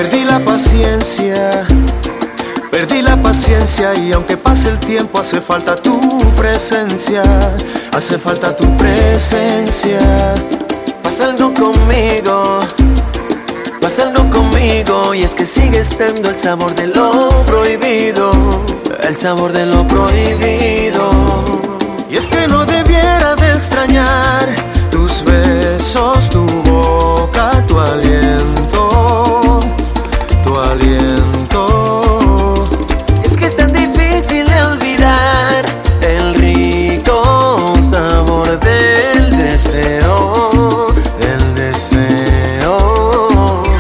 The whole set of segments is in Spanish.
Perdí la paciencia y aunque pase el tiempo hace falta tu presencia, hace falta tu presencia. Pasa algo conmigo, pasa algo conmigo, y es que sigue estando el sabor de lo prohibido, el sabor de lo prohibido. Y es que no debiera de extrañar tus besos, tu boca, tu aliento, tu aliento. Es que es tan difícil de olvidar el rico sabor del deseo, del deseo.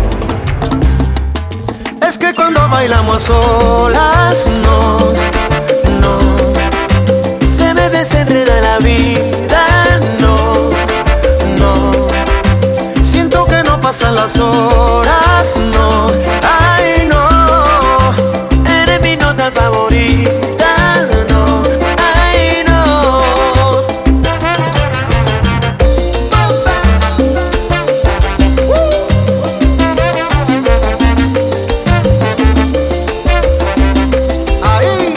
Es que cuando bailamos a solas, no, no, se me desenreda la vida, no, no. Siento que no pasan las horas, no, ay no. Eres mi nota favorita, no, ay no. Ahí.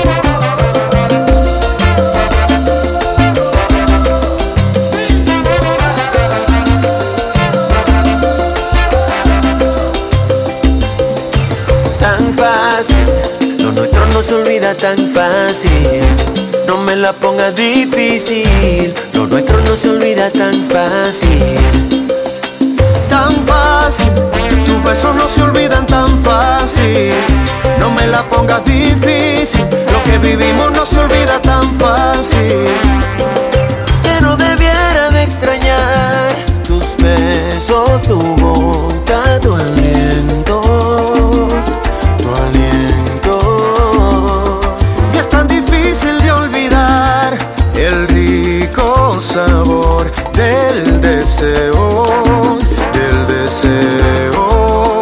Tan fácil, lo nuestro no se olvida tan fácil. No me la pongas difícil, lo nuestro no se olvida tan fácil. Tan fácil, tus besos no se olvidan tan fácil. No me la pongas difícil, lo que vivimos no se olvida tan fácil. Que no debiera de extrañar tus besos, tu boca, tu aliento, tu aliento. Y es tan difícil de olvidar el rico sabor del deseo, del deseo.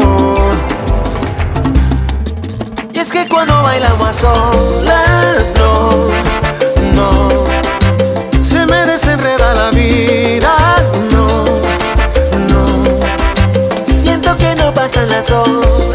Y es que cuando bailamos a solas, no, no, se me desenreda la vida, no, no. Siento que no pasan las horas.